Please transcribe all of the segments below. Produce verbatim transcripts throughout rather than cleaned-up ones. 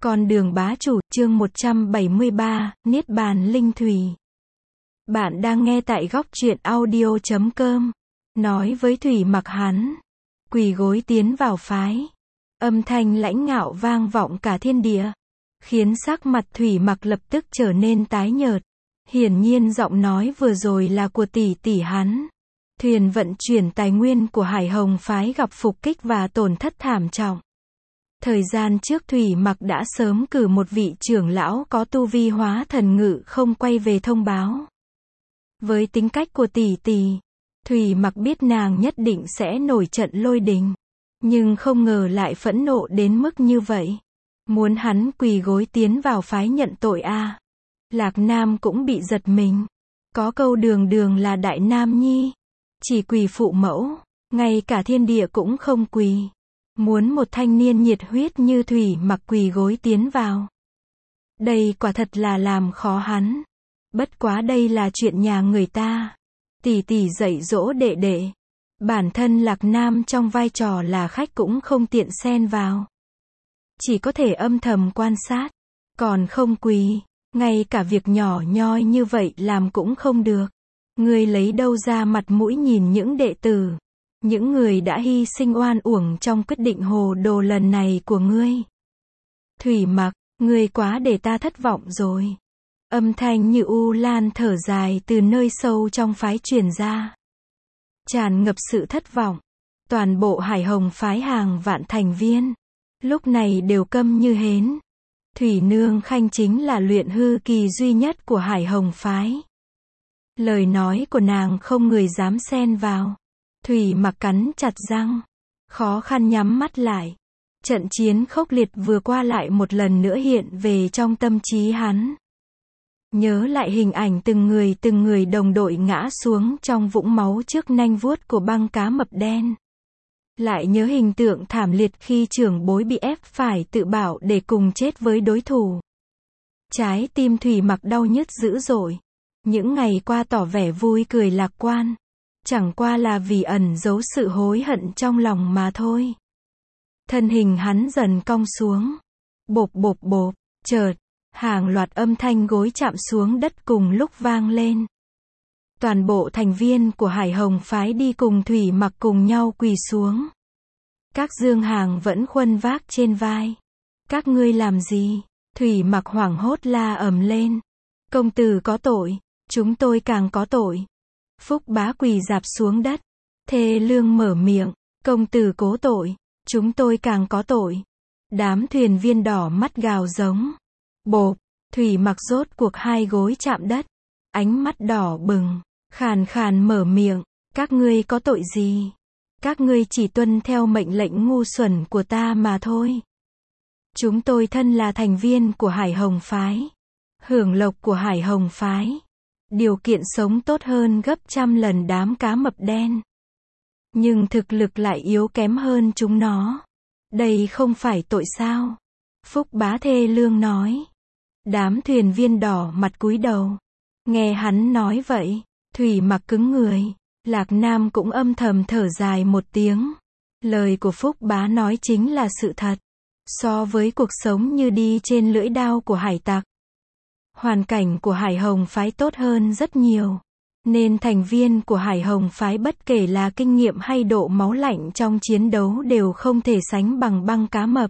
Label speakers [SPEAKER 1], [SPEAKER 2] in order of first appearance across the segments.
[SPEAKER 1] Con đường bá chủ, chương một trăm bảy mươi ba, Niết bàn linh thủy. Bạn đang nghe tại góc truyện audio chấm com. Nói với Thủy Mặc hắn, quỳ gối tiến vào phái. Âm thanh lãnh ngạo vang vọng cả thiên địa, khiến sắc mặt Thủy Mặc lập tức trở nên tái nhợt. Hiển nhiên giọng nói vừa rồi là của tỷ tỷ hắn. Thuyền vận chuyển tài nguyên của Hải Hồng phái gặp phục kích và tổn thất thảm trọng. Thời gian trước Thủy Mặc đã sớm cử một vị trưởng lão có tu vi hóa thần ngự không quay về thông báo. Với tính cách của tỷ tỷ, Thủy Mặc biết nàng nhất định sẽ nổi trận lôi đình. Nhưng không ngờ lại phẫn nộ đến mức như vậy. Muốn hắn quỳ gối tiến vào phái nhận tội a à. Lạc Nam cũng bị giật mình. Có câu đường đường là đại nam nhi, chỉ quỳ phụ mẫu, ngay cả thiên địa cũng không quỳ. Muốn một thanh niên nhiệt huyết như Thủy Mặc quỳ gối tiến vào. Đây quả thật là làm khó hắn. Bất quá đây là chuyện nhà người ta. Tỷ tỷ dạy dỗ đệ đệ. Bản thân Lạc Nam trong vai trò là khách cũng không tiện xen vào. Chỉ có thể âm thầm quan sát. Còn không quỳ. Ngay cả việc nhỏ nhoi như vậy làm cũng không được. Ngươi lấy đâu ra mặt mũi nhìn những đệ tử, những người đã hy sinh oan uổng trong quyết định hồ đồ lần này của ngươi. Thủy Mặc, ngươi quá để ta thất vọng rồi. Âm thanh như u lan thở dài từ nơi sâu trong phái truyền ra. Tràn ngập sự thất vọng. Toàn bộ Hải Hồng phái hàng vạn thành viên, lúc này đều câm như hến. Thủy Nương Khanh chính là luyện hư kỳ duy nhất của Hải Hồng phái. Lời nói của nàng không người dám xen vào. Thủy Mặc cắn chặt răng, khó khăn nhắm mắt lại. Trận chiến khốc liệt vừa qua lại một lần nữa hiện về trong tâm trí hắn. Nhớ lại hình ảnh từng người từng người đồng đội ngã xuống trong vũng máu trước nanh vuốt của băng cá mập đen. Lại nhớ hình tượng thảm liệt khi trưởng bối bị ép phải tự bảo để cùng chết với đối thủ. Trái tim Thủy Mặc đau nhức dữ dội. Những ngày qua tỏ vẻ vui cười lạc quan, chẳng qua là vì ẩn giấu sự hối hận trong lòng mà thôi. Thân hình hắn dần cong xuống. Bộp bộp bộp, chợt, hàng loạt âm thanh gối chạm xuống đất cùng lúc vang lên. Toàn bộ thành viên của Hải Hồng phái đi cùng Thủy Mặc cùng nhau quỳ xuống. Các dương hàng vẫn khuân vác trên vai. Các ngươi làm gì? Thủy Mặc hoảng hốt la ầm lên. Công tử có tội, chúng tôi càng có tội. Phúc Bá quỳ rạp xuống đất, thê lương mở miệng. Công tử cố tội, chúng tôi càng có tội. Đám thuyền viên đỏ mắt gào giống. Bộp, Thủy Mặc rốt cuộc hai gối chạm đất. Ánh mắt đỏ bừng, khàn khàn mở miệng. Các ngươi có tội gì? Các ngươi chỉ tuân theo mệnh lệnh ngu xuẩn của ta mà thôi. Chúng tôi thân là thành viên của Hải Hồng phái, hưởng lộc của Hải Hồng phái, điều kiện sống tốt hơn gấp trăm lần đám cá mập đen. Nhưng thực lực lại yếu kém hơn chúng nó. Đây không phải tội sao? Phúc Bá thê lương nói. Đám thuyền viên đỏ mặt cúi đầu. Nghe hắn nói vậy, Thủy Mặc cứng người. Lạc Nam cũng âm thầm thở dài một tiếng. Lời của Phúc Bá nói chính là sự thật. So với cuộc sống như đi trên lưỡi đao của hải tặc, hoàn cảnh của Hải Hồng phái tốt hơn rất nhiều. Nên thành viên của Hải Hồng phái bất kể là kinh nghiệm hay độ máu lạnh trong chiến đấu đều không thể sánh bằng băng cá mập.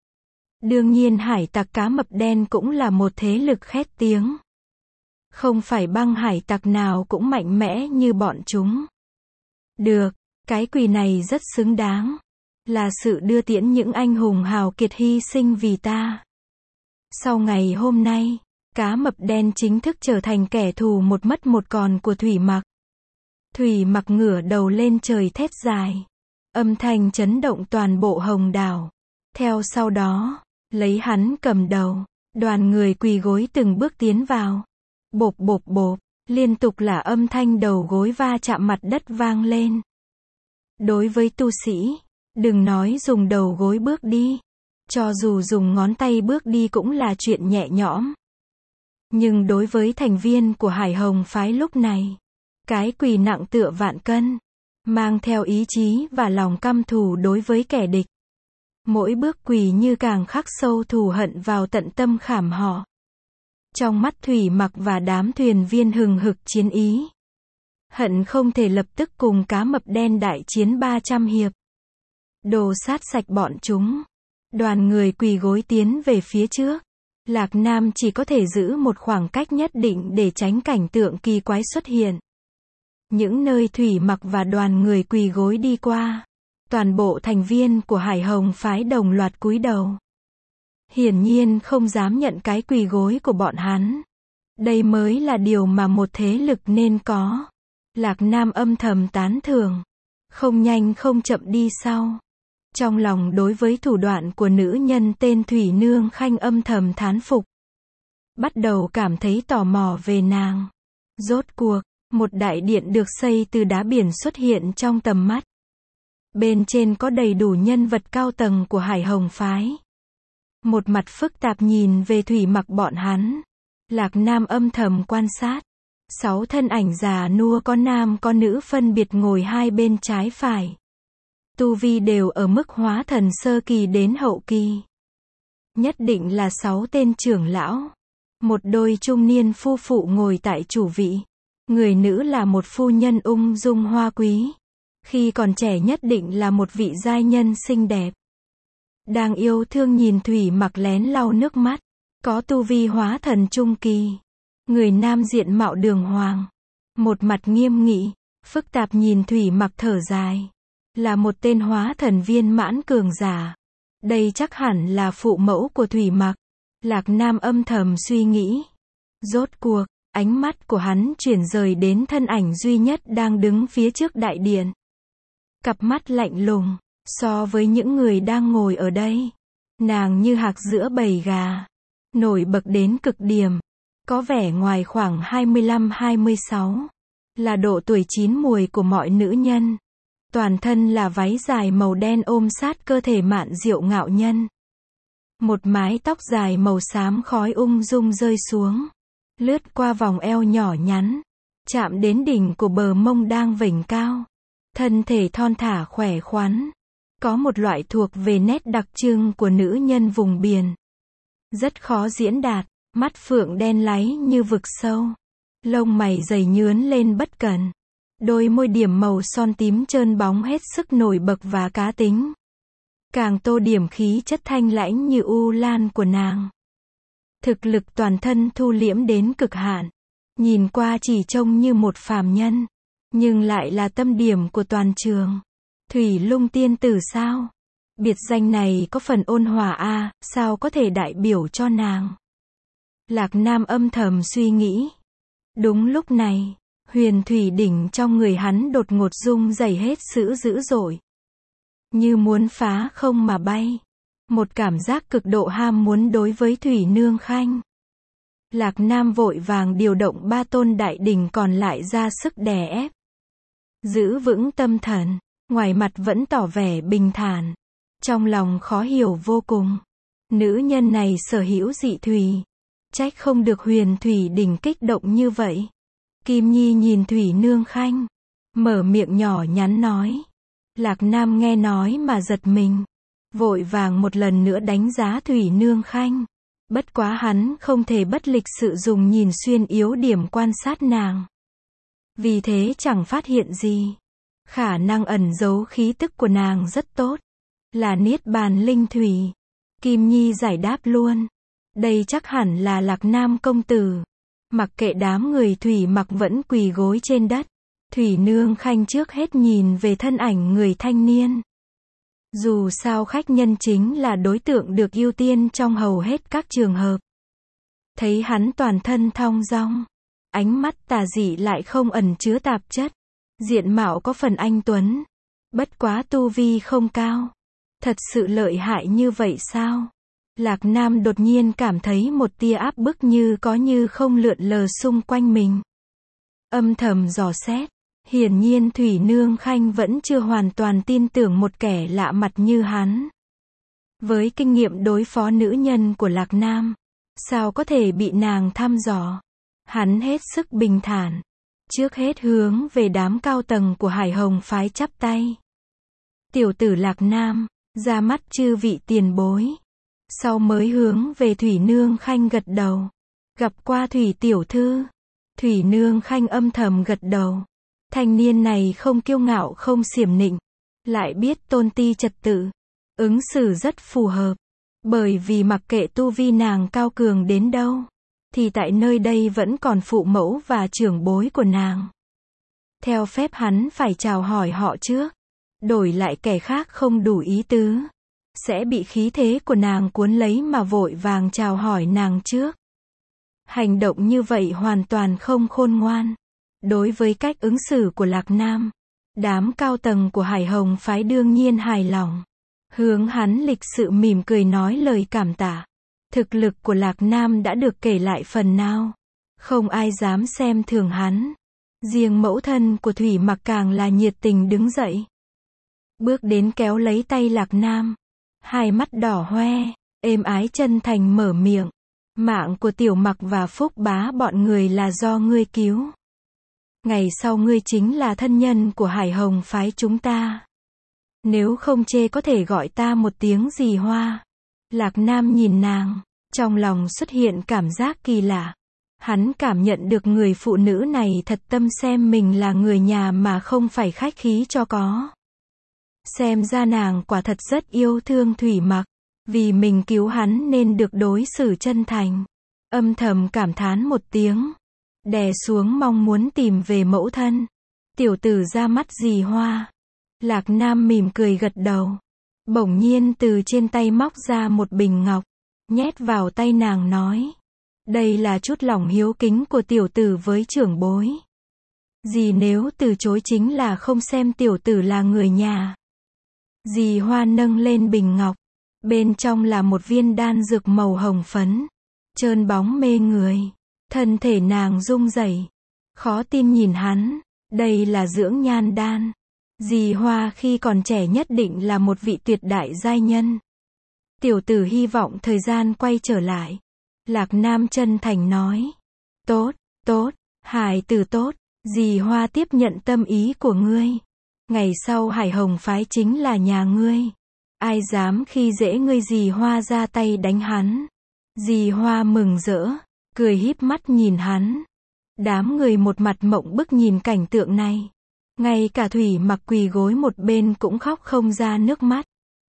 [SPEAKER 1] Đương nhiên hải tặc cá mập đen cũng là một thế lực khét tiếng. Không phải băng hải tặc nào cũng mạnh mẽ như bọn chúng. Được, cái quỳ này rất xứng đáng. Là sự đưa tiễn những anh hùng hào kiệt hy sinh vì ta. Sau ngày hôm nay, cá mập đen chính thức trở thành kẻ thù một mất một còn của Thủy Mặc. Thủy Mặc ngửa đầu lên trời thét dài. Âm thanh chấn động toàn bộ hồng đảo. Theo sau đó, lấy hắn cầm đầu, đoàn người quỳ gối từng bước tiến vào. Bộp bộp bộp, liên tục là âm thanh đầu gối va chạm mặt đất vang lên. Đối với tu sĩ, đừng nói dùng đầu gối bước đi. Cho dù dùng ngón tay bước đi cũng là chuyện nhẹ nhõm. Nhưng đối với thành viên của Hải Hồng phái lúc này, cái quỳ nặng tựa vạn cân, mang theo ý chí và lòng căm thù đối với kẻ địch. Mỗi bước quỳ như càng khắc sâu thù hận vào tận tâm khảm họ. Trong mắt Thủy Mặc và đám thuyền viên hừng hực chiến ý. Hận không thể lập tức cùng cá mập đen đại chiến ba trăm hiệp. Đồ sát sạch bọn chúng. Đoàn người quỳ gối tiến về phía trước. Lạc Nam chỉ có thể giữ một khoảng cách nhất định để tránh cảnh tượng kỳ quái xuất hiện. Những nơi Thủy Mặc và đoàn người quỳ gối đi qua, toàn bộ thành viên của Hải Hồng phái đồng loạt cúi đầu. Hiển nhiên không dám nhận cái quỳ gối của bọn hắn. Đây mới là điều mà một thế lực nên có. Lạc Nam âm thầm tán thưởng. Không nhanh không chậm đi sau. Trong lòng đối với thủ đoạn của nữ nhân tên Thủy Nương Khanh âm thầm thán phục. Bắt đầu cảm thấy tò mò về nàng. Rốt cuộc, một đại điện được xây từ đá biển xuất hiện trong tầm mắt. Bên trên có đầy đủ nhân vật cao tầng của Hải Hồng phái. Một mặt phức tạp nhìn về Thủy Mặc bọn hắn. Lạc Nam âm thầm quan sát. Sáu thân ảnh già nua có nam có nữ phân biệt ngồi hai bên trái phải. Tu vi đều ở mức hóa thần sơ kỳ đến hậu kỳ. Nhất định là sáu tên trưởng lão. Một đôi trung niên phu phụ ngồi tại chủ vị. Người nữ là một phu nhân ung dung hoa quý. Khi còn trẻ nhất định là một vị giai nhân xinh đẹp. Đang yêu thương nhìn Thủy Mặc lén lau nước mắt. Có tu vi hóa thần trung kỳ. Người nam diện mạo đường hoàng. Một mặt nghiêm nghị, phức tạp nhìn Thủy Mặc thở dài. Là một tên hóa thần viên mãn cường giả. Đây chắc hẳn là phụ mẫu của Thủy Mặc. Lạc Nam âm thầm suy nghĩ. Rốt cuộc, ánh mắt của hắn chuyển rời đến thân ảnh duy nhất đang đứng phía trước đại điện. Cặp mắt lạnh lùng, so với những người đang ngồi ở đây. Nàng như hạc giữa bầy gà. Nổi bật đến cực điểm. Có vẻ ngoài khoảng hai mươi lăm hai mươi sáu. Là độ tuổi chín muồi của mọi nữ nhân. Toàn thân là váy dài màu đen ôm sát cơ thể mạn diệu ngạo nhân. Một mái tóc dài màu xám khói ung dung rơi xuống. Lướt qua vòng eo nhỏ nhắn. Chạm đến đỉnh của bờ mông đang vểnh cao. Thân thể thon thả khỏe khoắn. Có một loại thuộc về nét đặc trưng của nữ nhân vùng biển. Rất khó diễn đạt. Mắt phượng đen láy như vực sâu. Lông mày dày nhướn lên bất cẩn. Đôi môi điểm màu son tím trơn bóng hết sức nổi bật và cá tính. Càng tô điểm khí chất thanh lãnh như u lan của nàng. Thực lực toàn thân thu liễm đến cực hạn. Nhìn qua chỉ trông như một phàm nhân. Nhưng lại là tâm điểm của toàn trường. Thủy Lung tiên tử sao? Biệt danh này có phần ôn hòa a, à, sao có thể đại biểu cho nàng? Lạc Nam âm thầm suy nghĩ. Đúng lúc này, huyền thủy đỉnh trong người hắn đột ngột rung rẩy hết sự dữ dội. Như muốn phá không mà bay. Một cảm giác cực độ ham muốn đối với Thủy Nương Khanh. Lạc Nam vội vàng điều động ba tôn đại đỉnh còn lại ra sức đè ép. Giữ vững tâm thần, ngoài mặt vẫn tỏ vẻ bình thản. Trong lòng khó hiểu vô cùng. Nữ nhân này sở hữu dị thủy. Trách không được huyền thủy đỉnh kích động như vậy. Kim Nhi nhìn Thủy Nương Khanh. Mở miệng nhỏ nhắn nói. Lạc Nam nghe nói mà giật mình. Vội vàng một lần nữa đánh giá Thủy Nương Khanh. Bất quá hắn không thể bất lịch sự dùng nhìn xuyên yếu điểm quan sát nàng. Vì thế chẳng phát hiện gì. Khả năng ẩn giấu khí tức của nàng rất tốt. Là niết bàn linh thủy. Kim Nhi giải đáp luôn. Đây chắc hẳn là Lạc Nam công tử. Mặc kệ đám người Thủy Mặc vẫn quỳ gối trên đất. Thủy Nương Khanh trước hết nhìn về thân ảnh người thanh niên. Dù sao khách nhân chính là đối tượng được ưu tiên trong hầu hết các trường hợp. Thấy hắn toàn thân thong dong. Ánh mắt tà dị lại không ẩn chứa tạp chất. Diện mạo có phần anh tuấn. Bất quá tu vi không cao. Thật sự lợi hại như vậy sao? Lạc Nam đột nhiên cảm thấy một tia áp bức như có như không lượn lờ xung quanh mình. Âm thầm dò xét. Hiển nhiên Thủy Nương Khanh vẫn chưa hoàn toàn tin tưởng một kẻ lạ mặt như hắn. Với kinh nghiệm đối phó nữ nhân của Lạc Nam, sao có thể bị nàng thăm dò? Hắn hết sức bình thản. Trước hết hướng về đám cao tầng của Hải Hồng phái chắp tay. Tiểu tử Lạc Nam, Ra mắt chư vị tiền bối. Sau mới hướng về Thủy Nương Khanh gật đầu. Gặp qua Thủy tiểu thư. Thủy Nương Khanh âm thầm gật đầu. Thanh niên này không kiêu ngạo không xiểm nịnh, lại biết tôn ti trật tự, ứng xử rất phù hợp. Bởi vì mặc kệ tu vi nàng cao cường đến đâu, thì tại nơi đây vẫn còn phụ mẫu và trưởng bối của nàng. Theo phép hắn phải chào hỏi họ trước, đổi lại kẻ khác không đủ ý tứ, sẽ bị khí thế của nàng cuốn lấy mà vội vàng chào hỏi nàng trước. Hành động như vậy hoàn toàn không khôn ngoan. Đối với cách ứng xử của Lạc Nam, đám cao tầng của Hải Hồng phái đương nhiên hài lòng. Hướng hắn lịch sự mỉm cười nói lời cảm tạ. Thực lực của Lạc Nam đã được kể lại phần nào. Không ai dám xem thường hắn. Riêng mẫu thân của Thủy Mặc càng là nhiệt tình đứng dậy. Bước đến kéo lấy tay Lạc Nam. Hai mắt đỏ hoe, êm ái chân thành mở miệng. Mạng của Tiểu Mặc và Phúc Bá bọn người là do ngươi cứu. Ngày sau ngươi chính là thân nhân của Hải Hồng phái chúng ta. Nếu không chê có thể gọi ta một tiếng dì Hoa. Lạc Nam nhìn nàng, trong lòng xuất hiện cảm giác kỳ lạ. Hắn cảm nhận được người phụ nữ này thật tâm xem mình là người nhà mà không phải khách khí cho có. Xem ra nàng quả thật rất yêu thương Thủy Mặc. Vì mình cứu hắn nên được đối xử chân thành. Âm thầm cảm thán một tiếng. Đè xuống mong muốn tìm về mẫu thân. Tiểu tử ra mắt dì Hoa. Lạc Nam mỉm cười gật đầu. Bỗng nhiên từ trên tay móc ra một bình ngọc. Nhét vào tay nàng nói. Đây là chút lòng hiếu kính của tiểu tử với trưởng bối. Dì nếu từ chối chính là không xem tiểu tử là người nhà. Dì Hoa nâng lên bình ngọc. Bên trong là một viên đan dược màu hồng phấn. Trơn bóng mê người. Thân thể nàng rung rẩy. Khó tin nhìn hắn. Đây là dưỡng nhan đan. Dì Hoa khi còn trẻ nhất định là một vị tuyệt đại giai nhân. Tiểu tử hy vọng thời gian quay trở lại. Lạc Nam chân thành nói. Tốt, tốt, hài tử tốt. Dì Hoa tiếp nhận tâm ý của ngươi. Ngày sau Hải Hồng phái chính là nhà ngươi. Ai dám khi dễ ngươi dì Hoa ra tay đánh hắn. Dì Hoa mừng rỡ, cười híp mắt nhìn hắn. Đám người một mặt mộng bức nhìn cảnh tượng này. Ngay cả Thủy Mặc quỳ gối một bên cũng khóc không ra nước mắt.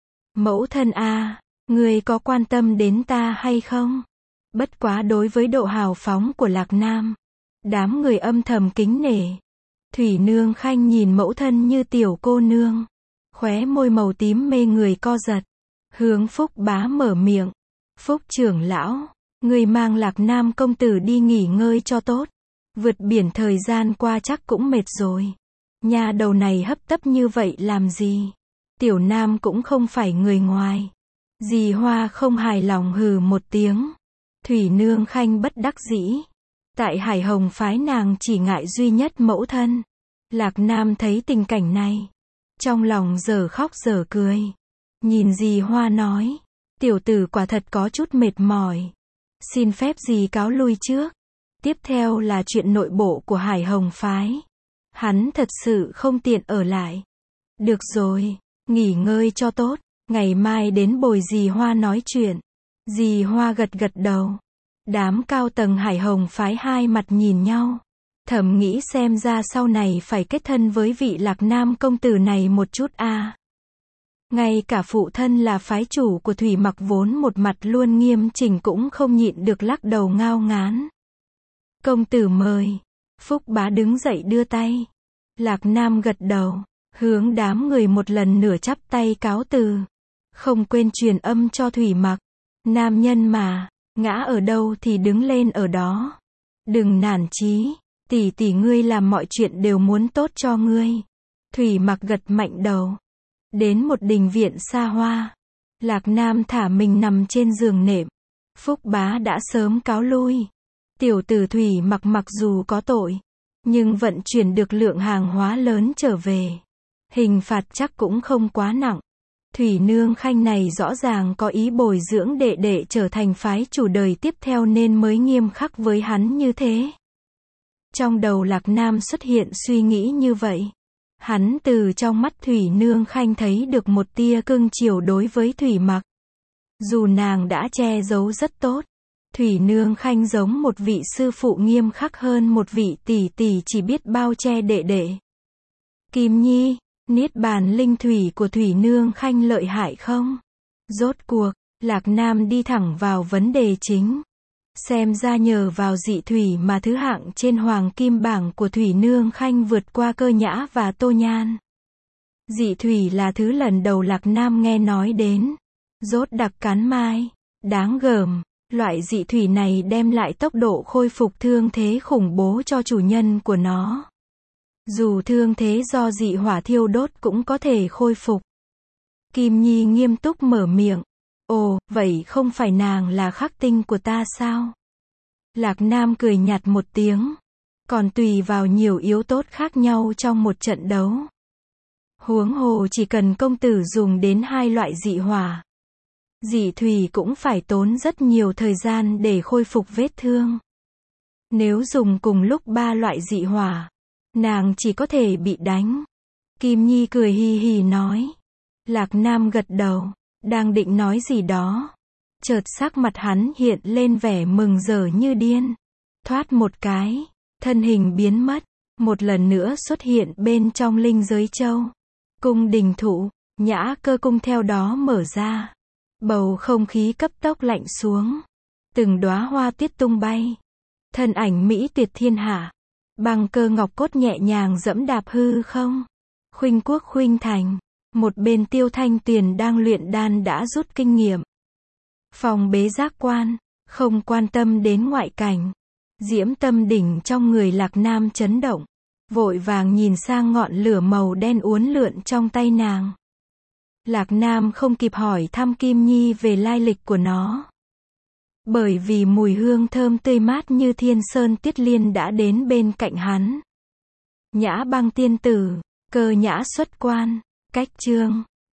[SPEAKER 1] Mẫu thân a, ngươi có quan tâm đến ta hay không? Bất quá đối với độ hào phóng của Lạc Nam, đám người âm thầm kính nể. Thủy Nương Khanh nhìn mẫu thân như tiểu cô nương. Khóe môi màu tím mê người co giật. Hướng Phúc Bá mở miệng. Phúc trưởng lão, người mang Lạc Nam công tử đi nghỉ ngơi cho tốt. Vượt biển thời gian qua chắc cũng mệt rồi. Nhà đầu này hấp tấp như vậy làm gì? Tiểu Nam cũng không phải người ngoài. Dì Hoa không hài lòng hừ một tiếng. Thủy Nương Khanh bất đắc dĩ. Tại Hải Hồng phái nàng chỉ ngại duy nhất mẫu thân. Lạc Nam thấy tình cảnh này. Trong lòng giờ khóc giờ cười. Nhìn dì Hoa nói. Tiểu tử quả thật có chút mệt mỏi. Xin phép dì cáo lui trước. Tiếp theo là chuyện nội bộ của Hải Hồng phái. Hắn thật sự không tiện ở lại. Được rồi, nghỉ ngơi cho tốt. Ngày mai đến bồi dì Hoa nói chuyện. Dì Hoa gật gật đầu. Đám cao tầng Hải Hồng phái hai mặt nhìn nhau. Thầm nghĩ xem ra sau này phải kết thân với vị Lạc Nam công tử này một chút a. À. Ngay cả phụ thân là phái chủ của Thủy Mặc vốn một mặt luôn nghiêm chỉnh cũng không nhịn được lắc đầu ngao ngán. Công tử mời. Phúc Bá đứng dậy đưa tay. Lạc Nam gật đầu, hướng đám người một lần nửa chắp tay cáo từ. Không quên truyền âm cho Thủy Mặc. Nam nhân mà, ngã ở đâu thì đứng lên ở đó. Đừng nản chí, tỷ tỷ ngươi làm mọi chuyện đều muốn tốt cho ngươi. Thủy Mặc gật mạnh đầu. Đến một đình viện xa hoa. Lạc Nam thả mình nằm trên giường nệm. Phúc Bá đã sớm cáo lui. Tiểu tử Thủy Mặc mặc dù có tội, nhưng vận chuyển được lượng hàng hóa lớn trở về. Hình phạt chắc cũng không quá nặng. Thủy Nương Khanh này rõ ràng có ý bồi dưỡng đệ đệ trở thành phái chủ đời tiếp theo nên mới nghiêm khắc với hắn như thế. Trong đầu Lạc Nam xuất hiện suy nghĩ như vậy. Hắn từ trong mắt Thủy Nương Khanh thấy được một tia cưng chiều đối với Thủy Mặc. Dù nàng đã che giấu rất tốt, Thủy Nương Khanh giống một vị sư phụ nghiêm khắc hơn một vị tỷ tỷ chỉ biết bao che đệ đệ. Kim Nhi, niết bàn linh thủy của Thủy Nương Khanh lợi hại không? Rốt cuộc, Lạc Nam đi thẳng vào vấn đề chính. Xem ra nhờ vào dị thủy mà thứ hạng trên hoàng kim bảng của Thủy Nương Khanh vượt qua Cơ Nhã và Tô Nhan. Dị thủy là thứ lần đầu Lạc Nam nghe nói đến. Rốt đặc cán mai. Đáng gờm, loại dị thủy này đem lại tốc độ khôi phục thương thế khủng bố cho chủ nhân của nó. Dù thương thế do dị hỏa thiêu đốt cũng có thể khôi phục. Kim Nhi nghiêm túc mở miệng. Ồ, vậy không phải nàng là khắc tinh của ta sao? Lạc Nam cười nhạt một tiếng. Còn tùy vào nhiều yếu tố khác nhau trong một trận đấu. Huống hồ chỉ cần công tử dùng đến hai loại dị hỏa. Dị thủy cũng phải tốn rất nhiều thời gian để khôi phục vết thương. Nếu dùng cùng lúc ba loại dị hỏa, nàng chỉ có thể bị đánh. Kim Nhi cười hì hì nói. Lạc Nam gật đầu, đang định nói gì đó. Chợt sắc mặt hắn hiện lên vẻ mừng rỡ như điên. Thoát một cái, thân hình biến mất, một lần nữa xuất hiện bên trong linh giới châu. Cung đình thụ, Nhã Cơ cung theo đó mở ra. Bầu không khí cấp tốc lạnh xuống. Từng đóa hoa tiết tung bay. Thân ảnh mỹ tuyệt thiên hạ. Băng Cơ ngọc cốt nhẹ nhàng dẫm đạp hư không. Khuynh quốc khuynh thành. Một bên Tiêu Thanh Tuyền đang luyện đan đã rút kinh nghiệm. Phòng bế giác quan, không quan tâm đến ngoại cảnh. Diễm tâm đỉnh trong người Lạc Nam chấn động. Vội vàng nhìn sang ngọn lửa màu đen uốn lượn trong tay nàng. Lạc Nam không kịp hỏi thăm Kim Nhi về lai lịch của nó. Bởi vì mùi hương thơm tươi mát như thiên sơn tiết liên đã đến bên cạnh hắn. Nhã Băng tiên tử, Cơ Nhã xuất quan, cách chương.